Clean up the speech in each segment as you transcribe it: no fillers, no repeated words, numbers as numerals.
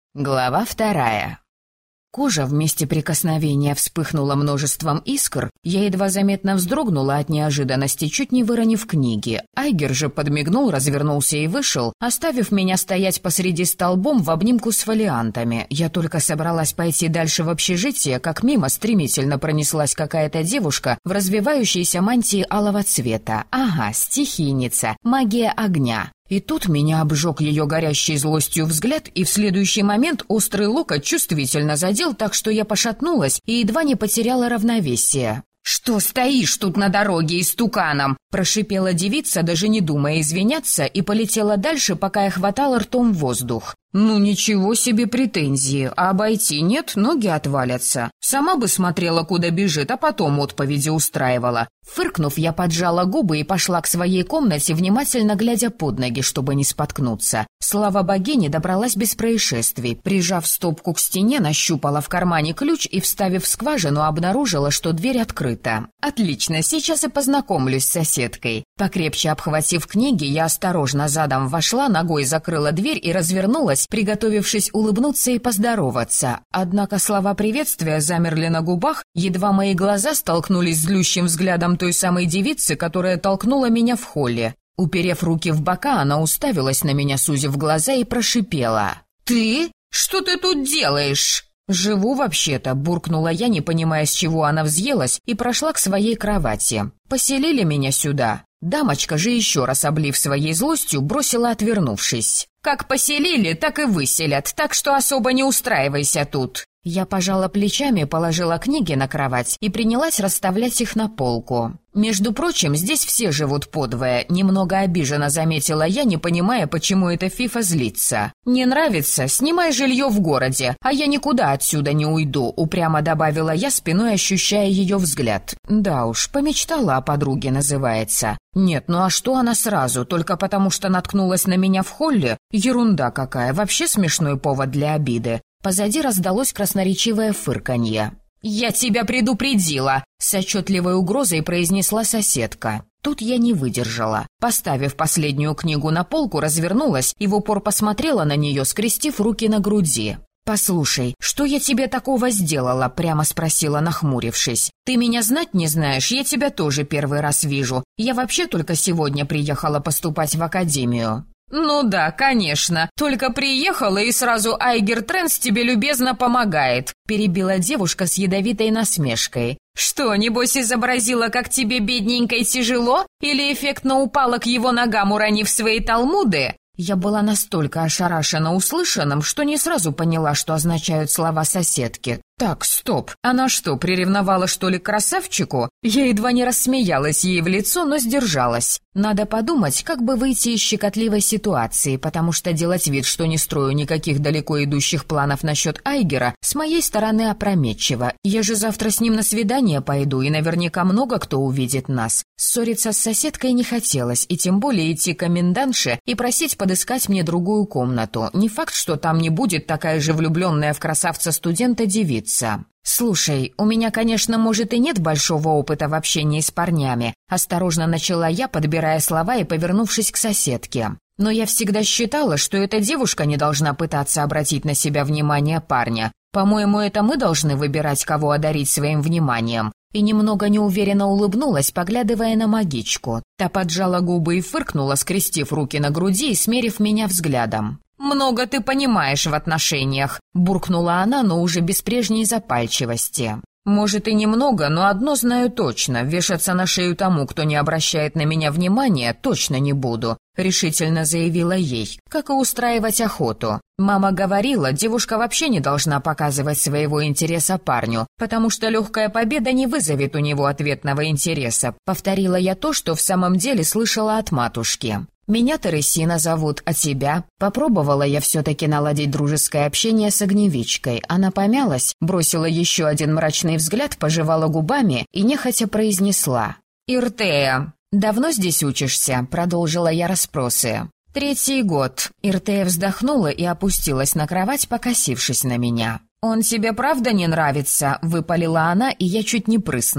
Глава 2. Кожа в месте прикосновения вспыхнула множеством искр, я едва заметно вздрогнула от неожиданности, чуть не выронив книги. Айгер же подмигнул, развернулся и вышел, оставив меня стоять посреди столбом в обнимку с фолиантами. Я только собралась пойти дальше в общежитие, как мимо стремительно пронеслась какая-то девушка в развивающейся мантии алого цвета. Ага, стихийница, магия огня. И тут меня обжег ее горящей злостью взгляд, и в следующий момент острый локоть чувствительно задел, так что я пошатнулась и едва не потеряла равновесие. «Что стоишь тут на дороге истуканом?» – прошипела девица, даже не думая извиняться, и полетела дальше, пока я хватала ртом воздух. «Ну ничего себе претензии, а обойти нет, ноги отвалятся. Сама бы смотрела, куда бежит, а потом отповеди устраивала». Фыркнув, я поджала губы и пошла к своей комнате, внимательно глядя под ноги, чтобы не споткнуться. Слава богине, добралась без происшествий. Прижав стопку к стене, нащупала в кармане ключ и, вставив в скважину, обнаружила, что дверь открыта. «Отлично, сейчас и познакомлюсь с соседкой». Покрепче обхватив книги, я осторожно задом вошла, ногой закрыла дверь и развернулась, приготовившись улыбнуться и поздороваться. Однако слова приветствия замерли на губах, едва мои глаза столкнулись с злющим взглядом той самой девицы, которая толкнула меня в холле. Уперев руки в бока, она уставилась на меня, сузив глаза, и прошипела. «Ты? Что ты тут делаешь?» «Живу вообще-то», — буркнула я, не понимая, с чего она взъелась, и прошла к своей кровати. «Поселили меня сюда». Дамочка же, еще раз облив своей злостью, бросила, отвернувшись. «Как поселили, так и выселят, так что особо не устраивайся тут». Я пожала плечами, положила книги на кровать и принялась расставлять их на полку. «Между прочим, здесь все живут подвое», — немного обиженно заметила я, не понимая, почему эта фифа злится. «Не нравится? Снимай жилье в городе, а я никуда отсюда не уйду», — упрямо добавила я, спиной ощущая ее взгляд. «Да уж, помечтала о подруге, называется». «Нет, ну а что она сразу? Только потому что наткнулась на меня в холле? Ерунда какая, вообще смешной повод для обиды». Позади раздалось красноречивое фырканье. «Я тебя предупредила!» — с отчетливой угрозой произнесла соседка. Тут я не выдержала. Поставив последнюю книгу на полку, развернулась и в упор посмотрела на нее, скрестив руки на груди. «Послушай, что я тебе такого сделала?» — прямо спросила, нахмурившись. «Ты меня знать не знаешь, я тебя тоже первый раз вижу. Я вообще только сегодня приехала поступать в академию». «Ну да, конечно. Только приехала, и сразу Айгер Тренс тебе любезно помогает», — перебила девушка с ядовитой насмешкой. «Что, небось, изобразила, как тебе, бедненькой, тяжело? Или эффектно упала к его ногам, уронив свои талмуды?» Я была настолько ошарашена услышанным, что не сразу поняла, что означают слова соседки. «Так, стоп. Она что, приревновала, что ли, к красавчику?» Я едва не рассмеялась ей в лицо, но сдержалась. Надо подумать, как бы выйти из щекотливой ситуации, потому что делать вид, что не строю никаких далеко идущих планов насчет Айгера, с моей стороны опрометчиво. Я же завтра с ним на свидание пойду, и наверняка много кто увидит нас. Ссориться с соседкой не хотелось, и тем более идти к комендантше и просить подыскать мне другую комнату. Не факт, что там не будет такая же влюбленная в красавца-студента девица. «Слушай, у меня, конечно, может, и нет большого опыта в общении с парнями», — осторожно начала я, подбирая слова и повернувшись к соседке. «Но я всегда считала, что эта девушка не должна пытаться обратить на себя внимание парня. По-моему, это мы должны выбирать, кого одарить своим вниманием». И немного неуверенно улыбнулась, поглядывая на магичку. Та поджала губы и фыркнула, скрестив руки на груди и смерив меня взглядом. «Много ты понимаешь в отношениях», — буркнула она, но уже без прежней запальчивости. «Может, и немного, но одно знаю точно. Вешаться на шею тому, кто не обращает на меня внимания, точно не буду», — решительно заявила ей, как и устраивать охоту. Мама говорила, девушка вообще не должна показывать своего интереса парню, потому что легкая победа не вызовет у него ответного интереса. Повторила я то, что в самом деле слышала от матушки. «Меня Тересина зовут, а тебя?» Попробовала я все-таки наладить дружеское общение с огневичкой. Она помялась, бросила еще один мрачный взгляд, пожевала губами и нехотя произнесла. «Иртея, давно здесь учишься?» — продолжила я расспросы. «3-й год». Иртея вздохнула и опустилась на кровать, покосившись на меня. «Он тебе правда не нравится?» — выпалила она, и я чуть не прыснула.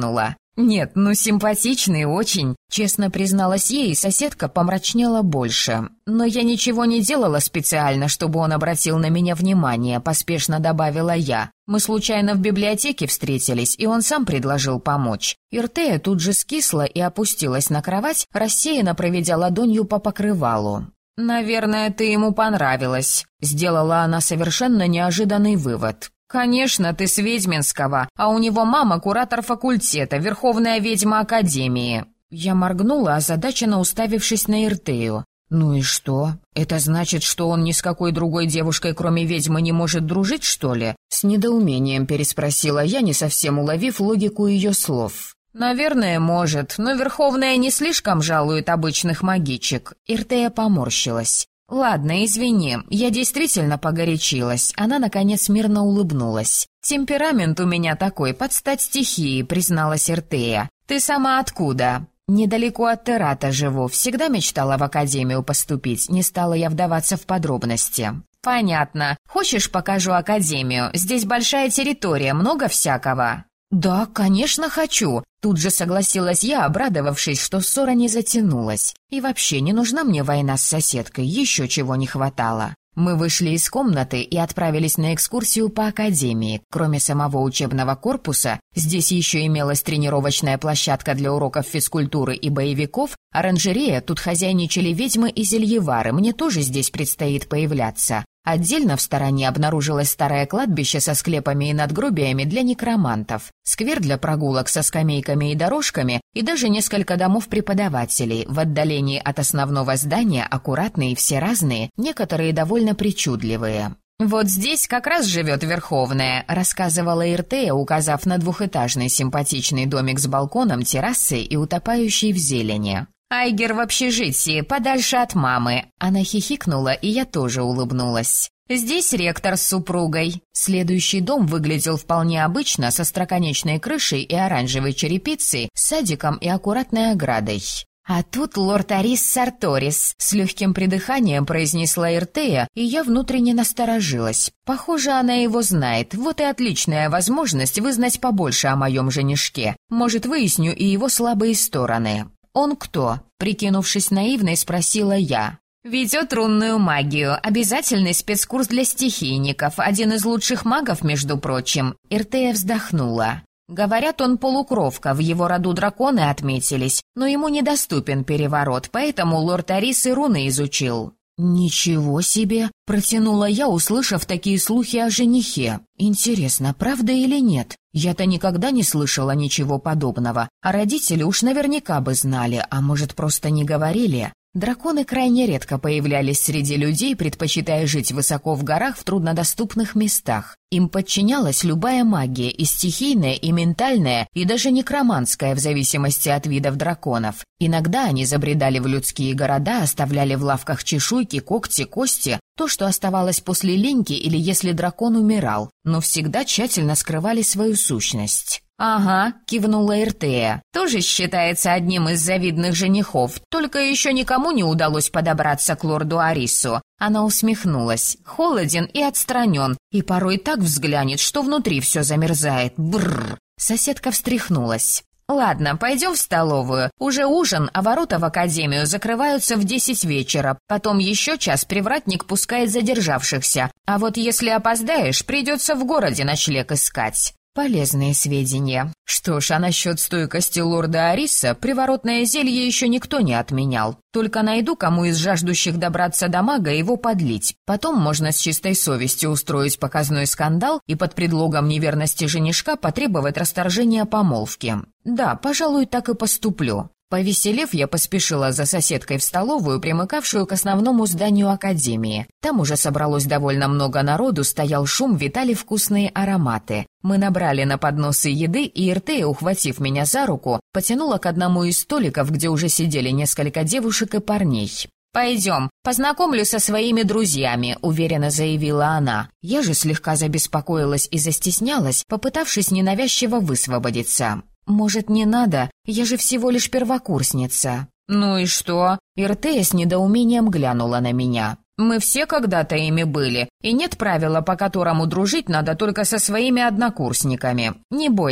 «Нет, ну симпатичный очень», — честно призналась ей, и соседка помрачнела больше. «Но я ничего не делала специально, чтобы он обратил на меня внимание», — поспешно добавила я. «Мы случайно в библиотеке встретились, и он сам предложил помочь». Иртея тут же скисла и опустилась на кровать, рассеянно проведя ладонью по покрывалу. «Наверное, ты ему понравилась», — сделала она совершенно неожиданный вывод. «Конечно, ты с Ведьминского, а у него мама куратор факультета, верховная ведьма Академии». Я моргнула, озадаченно уставившись на Иртею. «Ну и что? Это значит, что он ни с какой другой девушкой, кроме ведьмы, не может дружить, что ли?» С недоумением переспросила я, не совсем уловив логику ее слов. «Наверное, может, но Верховная не слишком жалует обычных магичек». Иртея поморщилась. «Ладно, извини, я действительно погорячилась». Она, наконец, мирно улыбнулась. «Темперамент у меня такой, под стать стихии», — призналась Иртея. «Ты сама откуда?» «Недалеко от Террата живу, всегда мечтала в академию поступить, не стала я вдаваться в подробности». «Понятно. Хочешь, покажу академию? Здесь большая территория, много всякого». «Да, конечно, хочу», — тут же согласилась я, обрадовавшись, что ссора не затянулась. «И вообще, не нужна мне война с соседкой, еще чего не хватало». Мы вышли из комнаты и отправились на экскурсию по академии. Кроме самого учебного корпуса, здесь еще имелась тренировочная площадка для уроков физкультуры и боевиков, оранжерея, тут хозяйничали ведьмы и зельевары, мне тоже здесь предстоит появляться. Отдельно в стороне обнаружилось старое кладбище со склепами и надгробиями для некромантов, сквер для прогулок со скамейками и дорожками и даже несколько домов преподавателей. В отдалении от основного здания аккуратные, все разные, некоторые довольно причудливые. «Вот здесь как раз живет Верховная», — рассказывала Иртея, указав на двухэтажный симпатичный домик с балконом, террасой и утопающей в зелени. «Айгер в общежитии, подальше от мамы». Она хихикнула, и я тоже улыбнулась. «Здесь ректор с супругой». Следующий дом выглядел вполне обычно, со остроконечной крышей и оранжевой черепицей, с садиком и аккуратной оградой. «А тут лорд Арис Сарторис», — с легким придыханием произнесла Иртея, и я внутренне насторожилась. Похоже, она его знает, вот и отличная возможность вызнать побольше о моем женишке. Может, выясню и его слабые стороны. «Он кто?» — прикинувшись наивной, спросила я. «Ведет рунную магию, обязательный спецкурс для стихийников, один из лучших магов, между прочим». Иртея вздохнула. «Говорят, он полукровка, в его роду драконы отметились, но ему недоступен переворот, поэтому лорд Арис и руны изучил». «Ничего себе!» — протянула я, услышав такие слухи о женихе. «Интересно, правда или нет? Я-то никогда не слышала ничего подобного, а родители уж наверняка бы знали, а может, просто не говорили». Драконы крайне редко появлялись среди людей, предпочитая жить высоко в горах в труднодоступных местах. Им подчинялась любая магия, и стихийная, и ментальная, и даже некроманская, в зависимости от видов драконов. Иногда они забредали в людские города, оставляли в лавках чешуйки, когти, кости, то, что оставалось после линьки или если дракон умирал, но всегда тщательно скрывали свою сущность. «Ага», — кивнула Иртея, — «тоже считается одним из завидных женихов, только еще никому не удалось подобраться к лорду Арису». Она усмехнулась. «Холоден и отстранен, и порой так взглянет, что внутри все замерзает. Бррр». Соседка встряхнулась. «Ладно, пойдем в столовую. Уже ужин, а ворота в академию закрываются в 10 вечера. Потом еще час привратник пускает задержавшихся. А вот если опоздаешь, придется в городе ночлег искать». Полезные сведения. Что ж, а насчет стойкости лорда Ариса приворотное зелье еще никто не отменял. Только найду, кому из жаждущих добраться до мага его подлить. Потом можно с чистой совестью устроить показной скандал и под предлогом неверности женишка потребовать расторжения помолвки. Да, пожалуй, так и поступлю. Повеселев, я поспешила за соседкой в столовую, примыкавшую к основному зданию академии. Там уже собралось довольно много народу, стоял шум, витали вкусные ароматы. Мы набрали на подносы еды, и Иртея, ухватив меня за руку, потянула к одному из столиков, где уже сидели несколько девушек и парней. «Пойдем, познакомлю со своими друзьями», — уверенно заявила она. Я же слегка забеспокоилась и застеснялась, попытавшись ненавязчиво высвободиться. «Может, не надо? Я же всего лишь первокурсница». «Ну и что?» Иртея с недоумением глянула на меня. «Мы все когда-то ими были, и нет правила, по которому дружить надо только со своими однокурсниками. Не бойся,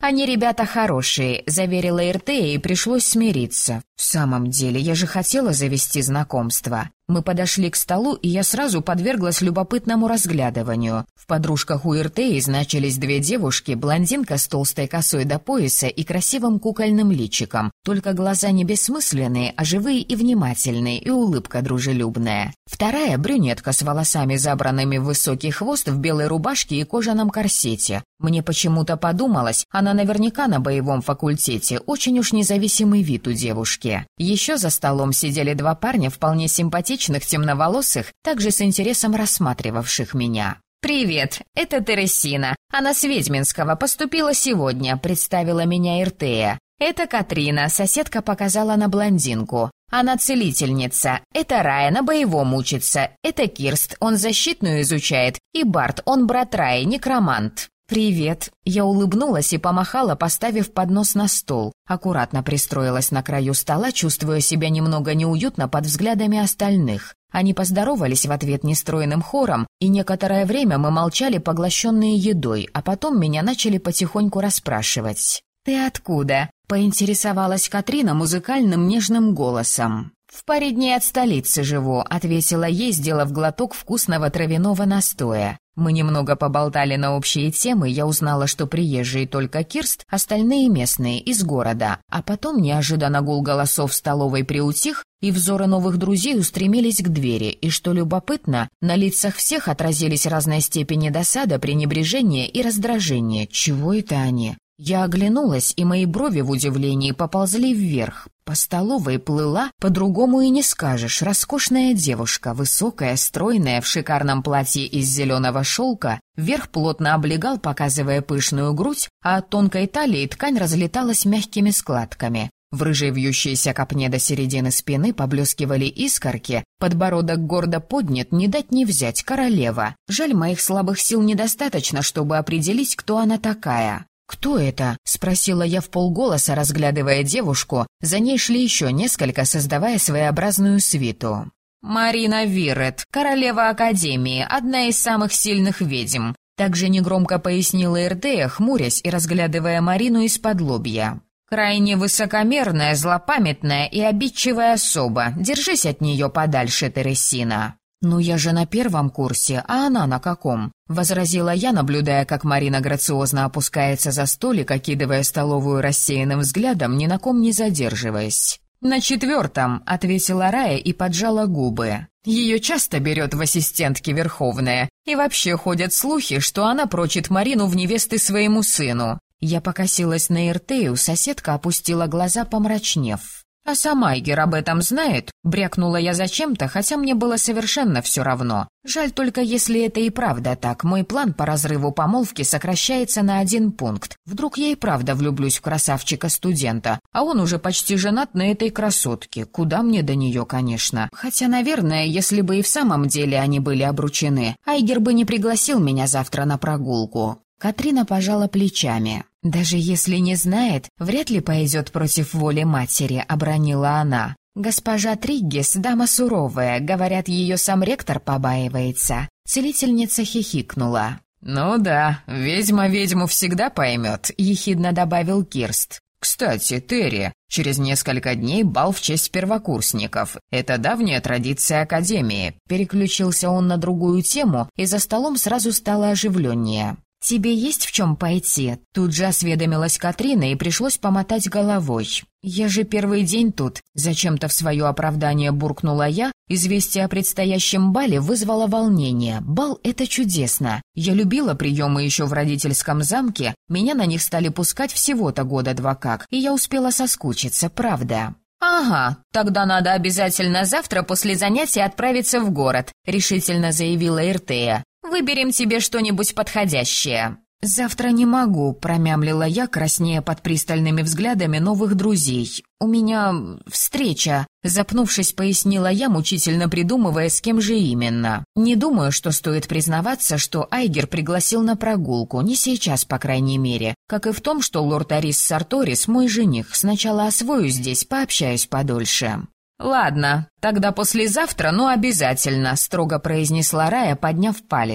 «Они ребята хорошие», — заверила Иртея, и пришлось смириться. «В самом деле, я же хотела завести знакомство». Мы подошли к столу, и я сразу подверглась любопытному разглядыванию. В подружках у Иртеи значились две девушки, блондинка с толстой косой до пояса и красивым кукольным личиком. Только глаза не бессмысленные, а живые и внимательные, и улыбка дружелюбная. Вторая — брюнетка с волосами, забранными в высокий хвост, в белой рубашке и кожаном корсете. Мне почему-то подумалось, она наверняка на боевом факультете, очень уж независимый вид у девушки. Еще за столом сидели два парня, вполне симпатичных, темноволосых, также с интересом рассматривавших меня. «Привет, это Тересина. Она с Ведьминского, поступила сегодня», — представила меня Иртея. «Это Катрина», — соседка показала на блондинку. «Она целительница. Это Рая, на боевом учится. Это Кирст, он защитную изучает. И Барт, он брат Раи, некромант». «Привет». Я улыбнулась и помахала, поставив поднос на стол. Аккуратно пристроилась на краю стола, чувствуя себя немного неуютно под взглядами остальных. Они поздоровались в ответ нестройным хором, и некоторое время мы молчали, поглощенные едой, а потом меня начали потихоньку расспрашивать. «Ты откуда?» — поинтересовалась Катрина музыкальным нежным голосом. «В паре дней от столицы живу», — ответила ей, сделав глоток вкусного травяного настоя. Мы немного поболтали на общие темы, я узнала, что приезжие только Кирст, остальные местные, из города. А потом неожиданно гул голосов в столовой приутих, и взоры новых друзей устремились к двери, и, что любопытно, на лицах всех отразились разной степени досада, пренебрежения и раздражения. Чего это они? Я оглянулась, и мои брови в удивлении поползли вверх. По столовой плыла, по-другому и не скажешь, роскошная девушка, высокая, стройная, в шикарном платье из зеленого шелка, верх плотно облегал, показывая пышную грудь, а от тонкой талии ткань разлеталась мягкими складками. В рыжей вьющейся копне до середины спины поблескивали искорки, подбородок гордо поднят, не дать не взять, королева. Жаль, моих слабых сил недостаточно, чтобы определить, кто она такая. «Кто это?» — спросила я вполголоса, разглядывая девушку. За ней шли еще несколько, создавая своеобразную свиту. «Марина Вирет, королева Академии, одна из самых сильных ведьм», — также негромко пояснила Иртея, хмурясь и разглядывая Марину из-под лобья. «Крайне высокомерная, злопамятная и обидчивая особа. Держись от нее подальше, Тересина». «Ну я же на первом курсе, а она на каком?» — возразила я, наблюдая, как Марина грациозно опускается за столик, окидывая столовую рассеянным взглядом, ни на ком не задерживаясь. «На 4-м», — ответила Рая и поджала губы. «Ее часто берет в ассистентки Верховная, и вообще ходят слухи, что она прочит Марину в невесты своему сыну». Я покосилась на Иртею, соседка опустила глаза, помрачнев. «А сам Айгер об этом знает?» — брякнула я зачем-то, хотя мне было совершенно все равно. Жаль только, если это и правда так, мой план по разрыву помолвки сокращается на 1 пункт. Вдруг я и правда влюблюсь в красавчика-студента, а он уже почти женат на этой красотке. Куда мне до нее, конечно. Хотя, наверное, если бы и в самом деле они были обручены, Айгер бы не пригласил меня завтра на прогулку. Катрина пожала плечами. «Даже если не знает, вряд ли пойдет против воли матери», — обронила она. «Госпожа Триггис — дама суровая, говорят, ее сам ректор побаивается». Целительница хихикнула. «Ну да, ведьма ведьму всегда поймет», — ехидно добавил Кирст. «Кстати, Терри, через несколько дней бал в честь первокурсников. Это давняя традиция Академии». Переключился он на другую тему, и за столом сразу стало оживленнее. «Тебе есть в чем пойти?» Тут же осведомилась Катрина, и пришлось помотать головой. «Я же первый день тут», — зачем-то в свое оправдание буркнула я. Известие о предстоящем бале вызвало волнение. Бал — это чудесно. Я любила приемы еще в родительском замке, меня на них стали пускать всего-то 2 года как, и я успела соскучиться, правда. «Ага, тогда надо обязательно завтра после занятия отправиться в город», — решительно заявила Иртея. «Выберем тебе что-нибудь подходящее». «Завтра не могу», — промямлила я, краснея под пристальными взглядами новых друзей. «У меня встреча», — запнувшись, пояснила я, мучительно придумывая, с кем же именно. Не думаю, что стоит признаваться, что Айгер пригласил на прогулку, не сейчас, по крайней мере, как и в том, что лорд Арис Сарторис мой жених. Сначала освоюсь здесь, пообщаюсь подольше. «Ладно, тогда послезавтра, ну обязательно», — строго произнесла Рая, подняв палец.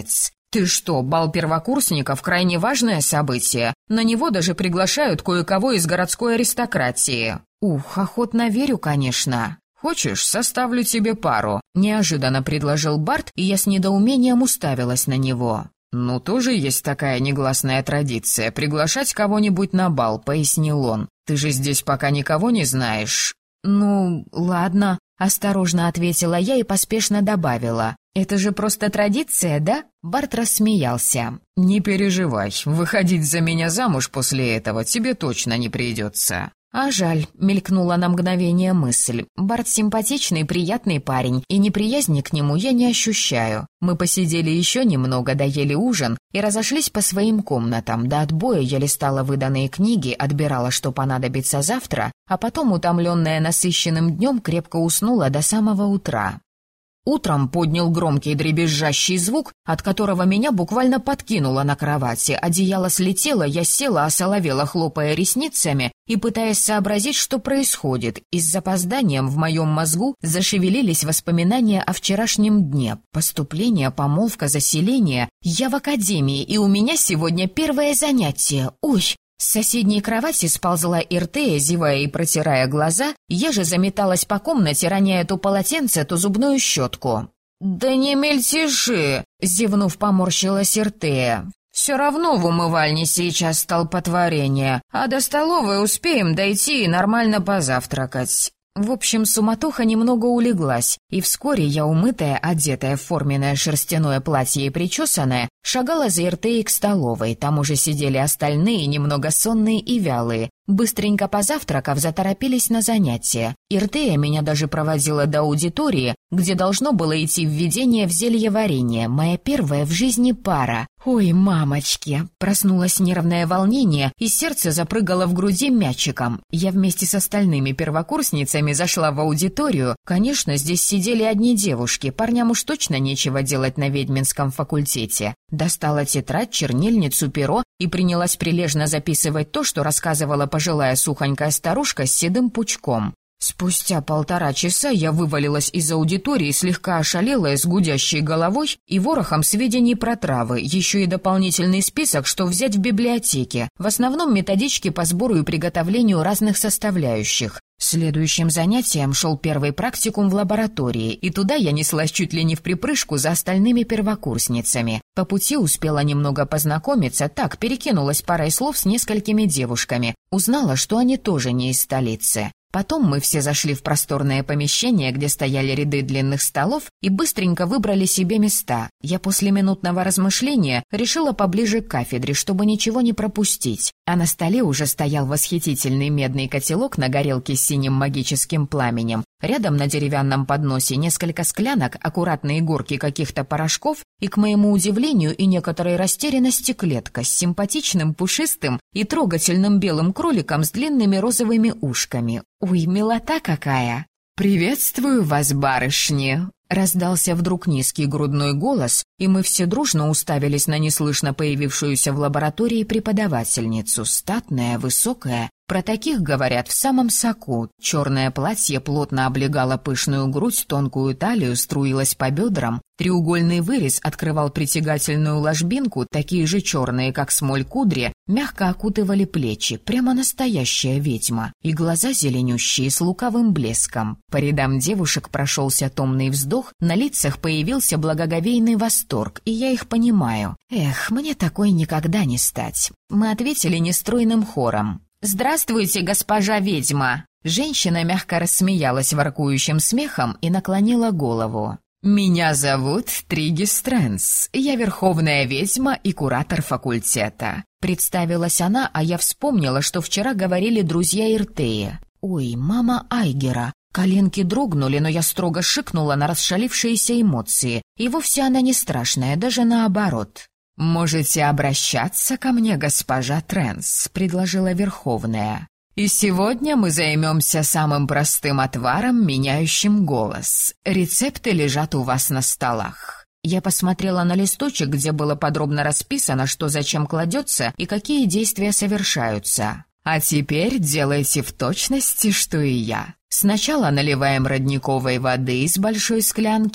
Ты что, бал первокурсников — крайне важное событие. На него даже приглашают кое-кого из городской аристократии. Ух, охотно верю, конечно. Хочешь, составлю тебе пару? Неожиданно предложил Барт, и я с недоумением уставилась на него. Ну, тоже есть такая негласная традиция — приглашать кого-нибудь на бал, пояснил он. Ты же здесь пока никого не знаешь. Ну, ладно, осторожно ответила я и поспешно добавила. Это же просто традиция, да? Барт рассмеялся. Не переживай, выходить за меня замуж после этого тебе точно не придется. А жаль, мелькнула на мгновение мысль. Барт симпатичный, приятный парень, и неприязни к нему я не ощущаю. Мы посидели еще немного, доели ужин и разошлись по своим комнатам. До отбоя я листала выданные книги, отбирала, что понадобится завтра, а потом, утомленная насыщенным днем, крепко уснула до самого утра. Утром поднял громкий дребезжащий звук, от которого меня буквально подкинуло на кровати. Одеяло слетело, я села, осоловела, хлопая ресницами и пытаясь сообразить, что происходит. И с запозданием в моем мозгу зашевелились воспоминания о вчерашнем дне. Поступление, помолвка, заселение. Я в академии, и у меня сегодня первое занятие. Ой! С соседней кровати сползла Иртея, зевая и протирая глаза, я же заметалась по комнате, роняя то полотенце, то зубную щетку. «Да не мельтеши!» — зевнув, поморщилась Иртея. «Все равно в умывальне сейчас столпотворение, а до столовой успеем дойти и нормально позавтракать». В общем, суматоха немного улеглась, и вскоре я, умытая, одетая в форменное шерстяное платье и причесанная, шагала за Иртеей к столовой. Там уже сидели остальные, немного сонные и вялые. Быстренько позавтракав, заторопились на занятия. Иртея меня даже проводила до аудитории, где должно было идти введение в зельеварение, моя первая в жизни пара. Ой, мамочки! Проснулось нервное волнение, и сердце запрыгало в груди мячиком. Я вместе с остальными первокурсницами зашла в аудиторию. Конечно, здесь сидели одни девушки, парням уж точно нечего делать на ведьминском факультете. Достала тетрадь, чернильницу, перо и принялась прилежно записывать то, что рассказывала пожилая сухонькая старушка с седым пучком. Спустя 1,5 часа я вывалилась из аудитории, слегка ошалелая, с гудящей головой и ворохом сведений про травы, еще и дополнительный список, что взять в библиотеке, в основном методички по сбору и приготовлению разных составляющих. Следующим занятием шел первый практикум в лаборатории, и туда я неслась чуть ли не вприпрыжку за остальными первокурсницами. По пути успела немного познакомиться, так, перекинулась парой слов с несколькими девушками, узнала, что они тоже не из столицы. Потом мы все зашли в просторное помещение, где стояли ряды длинных столов, и быстренько выбрали себе места. Я после минутного размышления решила поближе к кафедре, чтобы ничего не пропустить. А на столе уже стоял восхитительный медный котелок на горелке с синим магическим пламенем. Рядом на деревянном подносе несколько склянок, аккуратные горки каких-то порошков и, к моему удивлению и некоторой растерянности, клетка с симпатичным, пушистым и трогательным белым кроликом с длинными розовыми ушками. Ой, милота какая! «Приветствую вас, барышни!» Раздался вдруг низкий грудной голос, и мы все дружно уставились на неслышно появившуюся в лаборатории преподавательницу, статная, высокая. Про таких говорят в самом соку. Черное платье плотно облегало пышную грудь, тонкую талию струилась по бедрам. Треугольный вырез открывал притягательную ложбинку, такие же черные, как смоль кудри, мягко окутывали плечи, прямо настоящая ведьма. И глаза зеленющие с лукавым блеском. По рядам девушек прошелся томный вздох, на лицах появился благоговейный восторг, и я их понимаю. Эх, мне такой никогда не стать. Мы ответили нестройным хором. «Здравствуйте, госпожа ведьма!» Женщина мягко рассмеялась воркующим смехом и наклонила голову. «Меня зовут Тригис Трэнс. Я верховная ведьма и куратор факультета». Представилась она, а я вспомнила, что вчера говорили друзья Иртеи. «Ой, мама Айгера». Коленки дрогнули, но я строго шикнула на расшалившиеся эмоции. И вовсе она не страшная, даже наоборот. «Можете обращаться ко мне, госпожа Трэнс», — предложила Верховная. «И сегодня мы займемся самым простым отваром, меняющим голос. Рецепты лежат у вас на столах». Я посмотрела на листочек, где было подробно расписано, что зачем кладется и какие действия совершаются. «А теперь делайте в точности, что и я. Сначала наливаем родниковой воды из большой склянки».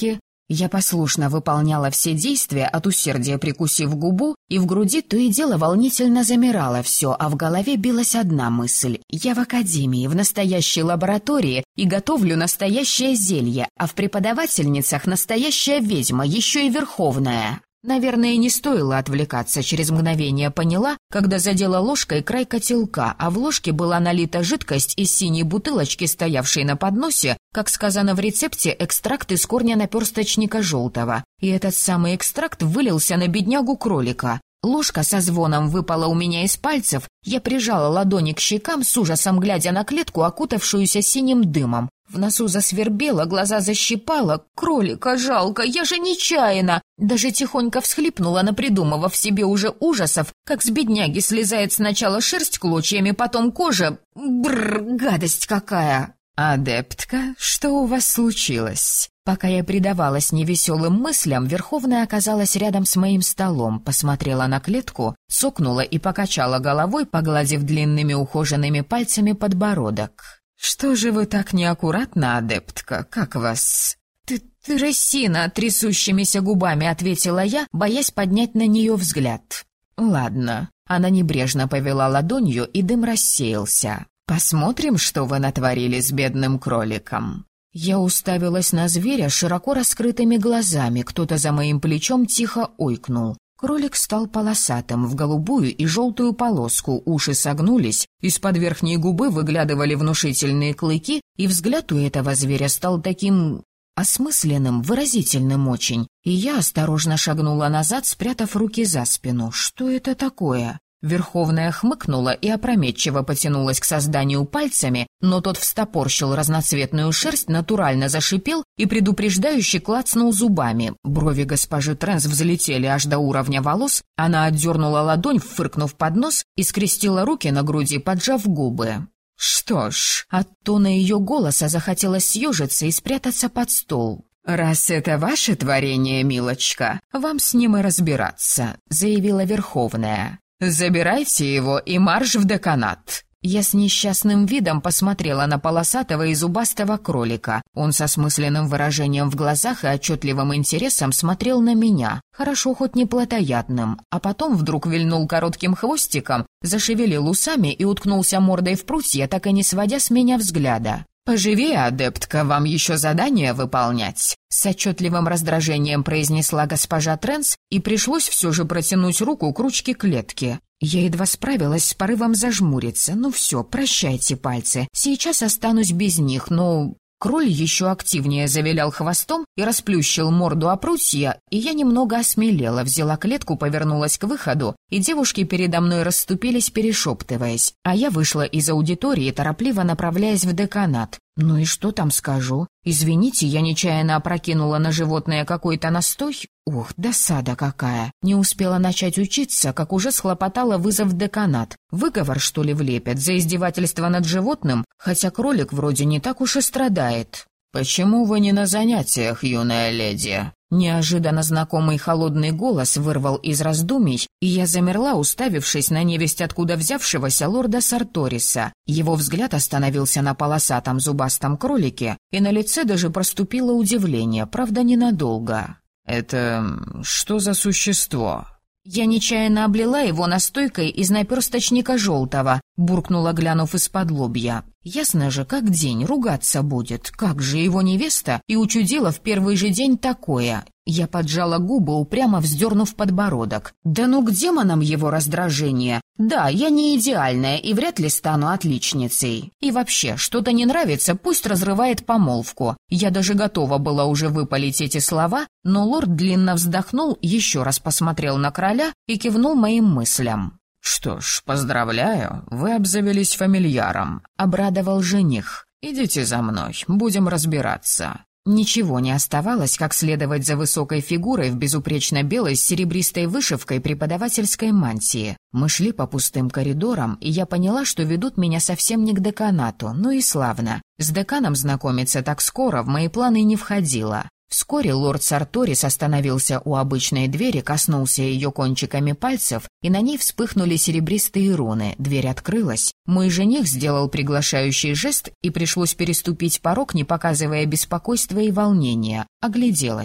Я послушно выполняла все действия, от усердия прикусив губу, и в груди то и дело волнительно замирало все, а в голове билась одна мысль. Я в академии, в настоящей лаборатории и готовлю настоящее зелье, а в преподавательницах настоящая ведьма, еще и верховная. Наверное, не стоило отвлекаться, через мгновение поняла, когда задела ложкой край котелка, а в ложке была налита жидкость из синей бутылочки, стоявшей на подносе, как сказано в рецепте, экстракт из корня наперсточника желтого. И этот самый экстракт вылился на беднягу-кролика. Ложка со звоном выпала у меня из пальцев, я прижала ладони к щекам, с ужасом глядя на клетку, окутавшуюся синим дымом. В носу засвербело, глаза защипало. Кролика жалко, я же нечаянно. Даже тихонько всхлипнула, напридумывав себе уже ужасов, как с бедняги слезает сначала шерсть клочьями, потом кожа. Бррр, гадость какая! «Адептка, что у вас случилось?» Пока я предавалась невеселым мыслям, Верховная оказалась рядом с моим столом, посмотрела на клетку, цокнула и покачала головой, погладив длинными ухоженными пальцами подбородок. «Что же вы так неаккуратно, адептка? Как вас?» «Ты трясина!» — трясущимися губами ответила я, боясь поднять на нее взгляд. «Ладно». Она небрежно повела ладонью, и дым рассеялся. «Посмотрим, что вы натворили с бедным кроликом». Я уставилась на зверя широко раскрытыми глазами, кто-то за моим плечом тихо ойкнул. Кролик стал полосатым, в голубую и желтую полоску, уши согнулись, из-под верхней губы выглядывали внушительные клыки, и взгляд у этого зверя стал таким осмысленным, выразительным очень. И я осторожно шагнула назад, спрятав руки за спину. Что это такое? Верховная хмыкнула и опрометчиво потянулась к созданию пальцами, но тот встопорщил разноцветную шерсть, натурально зашипел и предупреждающе клацнул зубами. Брови госпожи Трэнс взлетели аж до уровня волос, она отдернула ладонь, фыркнув под нос, и скрестила руки на груди, поджав губы. Что ж, от тона ее голоса захотелось съежиться и спрятаться под стол. «Раз это ваше творение, милочка, вам с ним и разбираться», — заявила Верховная. «Забирайте его и марш в деканат». Я с несчастным видом посмотрела на полосатого и зубастого кролика. Он со смысленным выражением в глазах и отчетливым интересом смотрел на меня. Хорошо, хоть не плотоядным. А потом вдруг вильнул коротким хвостиком, зашевелил усами и уткнулся мордой в прутья, так и не сводя с меня взгляда. «Поживее, адептка, вам еще задание выполнять», — с отчетливым раздражением произнесла госпожа Трэнс, и пришлось все же протянуть руку к ручке клетки. Я едва справилась с порывом зажмуриться. Ну все, прощайте пальцы, сейчас останусь без них, но... Кроль еще активнее завилял хвостом и расплющил морду о прутья, и я немного осмелела, взяла клетку, повернулась к выходу, и девушки передо мной расступились, перешептываясь, а я вышла из аудитории, торопливо направляясь в деканат. Ну и что там скажу? Извините, я нечаянно опрокинула на животное какой-то настой. Ух, досада какая! Не успела начать учиться, как уже схлопотала вызов в деканат. Выговор, что ли, влепят за издевательство над животным, хотя кролик вроде не так уж и страдает. «Почему вы не на занятиях, юная леди?» Неожиданно знакомый холодный голос вырвал из раздумий, и я замерла, уставившись на невесть откуда взявшегося лорда Сарториса. Его взгляд остановился на полосатом зубастом кролике, и на лице даже проступило удивление, правда, ненадолго. «Это что за существо?» Я нечаянно облила его настойкой из наперсточника желтого, буркнула, глянув из-под лобья. Ясно же, как день, ругаться будет. Как же его невеста и учудила в первый же день такое? Я поджала губы, упрямо вздернув подбородок. Да ну к демонам его раздражение. Да, я не идеальная и вряд ли стану отличницей. И вообще, что-то не нравится, пусть разрывает помолвку. Я даже готова была уже выпалить эти слова, но лорд длинно вздохнул, еще раз посмотрел на короля и кивнул моим мыслям. «Что ж, поздравляю, вы обзавелись фамильяром», — обрадовал жених. «Идите за мной, будем разбираться». Ничего не оставалось, как следовать за высокой фигурой в безупречно белой с серебристой вышивкой преподавательской мантии. Мы шли по пустым коридорам, и я поняла, что ведут меня совсем не к деканату, ну и славно. С деканом знакомиться так скоро в мои планы не входило. Вскоре лорд Сарторис остановился у обычной двери, коснулся ее кончиками пальцев, и на ней вспыхнули серебристые руны. Дверь открылась. Мой жених сделал приглашающий жест, и пришлось переступить порог, не показывая беспокойства и волнения. Огляделась.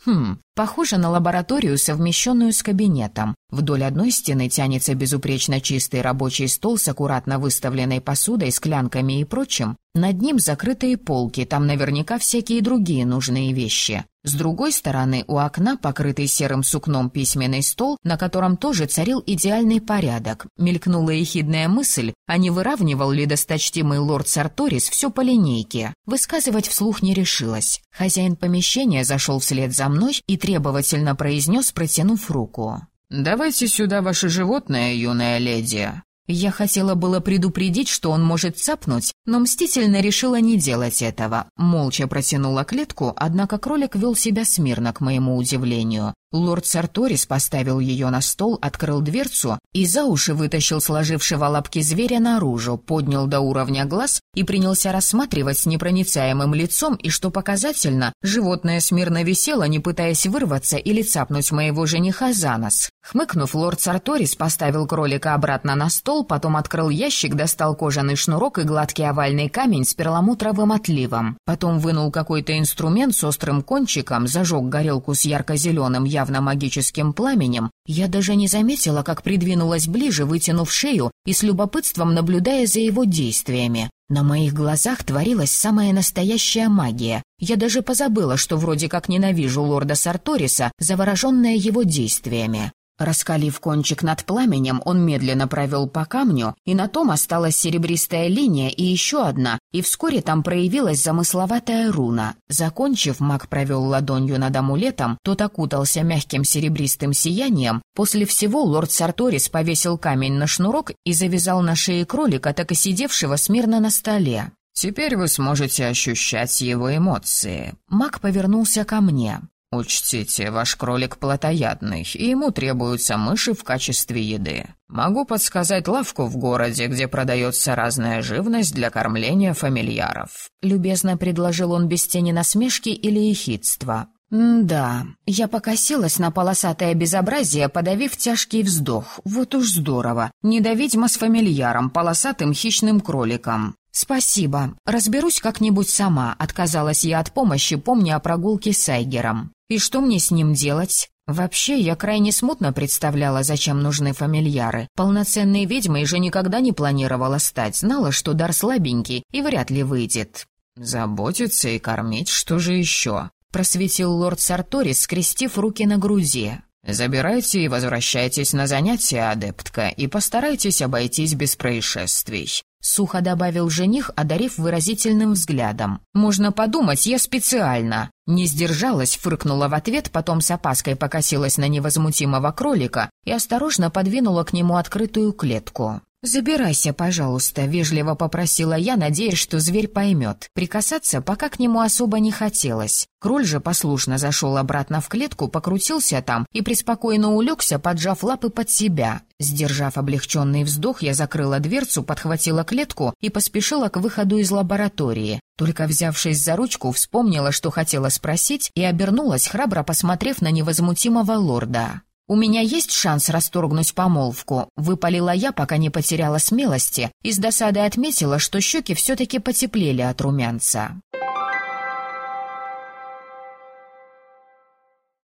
Похоже на лабораторию, совмещенную с кабинетом. Вдоль одной стены тянется безупречно чистый рабочий стол с аккуратно выставленной посудой, склянками и прочим. Над ним закрытые полки, там наверняка всякие другие нужные вещи. С другой стороны у окна покрытый серым сукном письменный стол, на котором тоже царил идеальный порядок. Мелькнула ехидная мысль, а не выравнивал ли досточтимый лорд Сарторис все по линейке. Высказывать вслух не решилась. Хозяин помещения зашел вслед за мной и требовательно произнес, протянув руку: «Давайте сюда ваше животное, юная леди». Я хотела было предупредить, что он может цапнуть, но мстительно решила не делать этого. Молча протянула клетку, однако кролик вел себя смирно, к моему удивлению. Лорд Сарторис поставил ее на стол, открыл дверцу и за уши вытащил сложившего лапки зверя наружу, поднял до уровня глаз и принялся рассматривать с непроницаемым лицом, и, что показательно, животное смирно висело, не пытаясь вырваться или цапнуть моего жениха за нос. Хмыкнув, лорд Сарторис поставил кролика обратно на стол, потом открыл ящик, достал кожаный шнурок и гладкий овальный камень с перламутровым отливом. Потом вынул какой-то инструмент с острым кончиком, зажег горелку с ярко-зеленым, явно магическим пламенем. Я даже не заметила, как придвинулась ближе, вытянув шею и с любопытством наблюдая за его действиями. На моих глазах творилась самая настоящая магия. Я даже позабыла, что вроде как ненавижу лорда Сарториса, завороженная его действиями. Раскалив кончик над пламенем, он медленно провел по камню, и на том осталась серебристая линия и еще одна, и вскоре там проявилась замысловатая руна. Закончив, маг провел ладонью над амулетом, тот окутался мягким серебристым сиянием. После всего лорд Сарторис повесил камень на шнурок и завязал на шее кролика, так и сидевшего смирно на столе. «Теперь вы сможете ощущать его эмоции». Маг повернулся ко мне. «Учтите, ваш кролик плотоядный, и ему требуются мыши в качестве еды. Могу подсказать лавку в городе, где продается разная живность для кормления фамильяров». Любезно предложил он без тени насмешки или ехидства. «Да». Я покосилась на полосатое безобразие, подавив тяжкий вздох. Вот уж здорово. Не до ведьма с фамильяром, полосатым хищным кроликом. «Спасибо. Разберусь как-нибудь сама», — отказалась я от помощи, помня о прогулке с Айгером. «И что мне с ним делать?» Вообще, я крайне смутно представляла, зачем нужны фамильяры. Полноценной ведьмой же никогда не планировала стать, знала, что дар слабенький и вряд ли выйдет. «Заботиться и кормить, что же еще?» — просветил лорд Сарторис, скрестив руки на груди. «Забирайте и возвращайтесь на занятия, адептка, и постарайтесь обойтись без происшествий», — сухо добавил жених, одарив выразительным взглядом. «Можно подумать, я специально». Не сдержалась, фыркнула в ответ, потом с опаской покосилась на невозмутимого кролика и осторожно подвинула к нему открытую клетку. «Забирайся, пожалуйста», — вежливо попросила я, надеясь, что зверь поймет. Прикасаться пока к нему особо не хотелось. Кроль же послушно зашел обратно в клетку, покрутился там и преспокойно улегся, поджав лапы под себя. Сдержав облегченный вздох, я закрыла дверцу, подхватила клетку и поспешила к выходу из лаборатории. Только взявшись за ручку, вспомнила, что хотела спросить, и обернулась, храбро посмотрев на невозмутимого лорда. «У меня есть шанс расторгнуть помолвку?» — выпалила я, пока не потеряла смелости, и с досадой отметила, что щеки все-таки потеплели от румянца.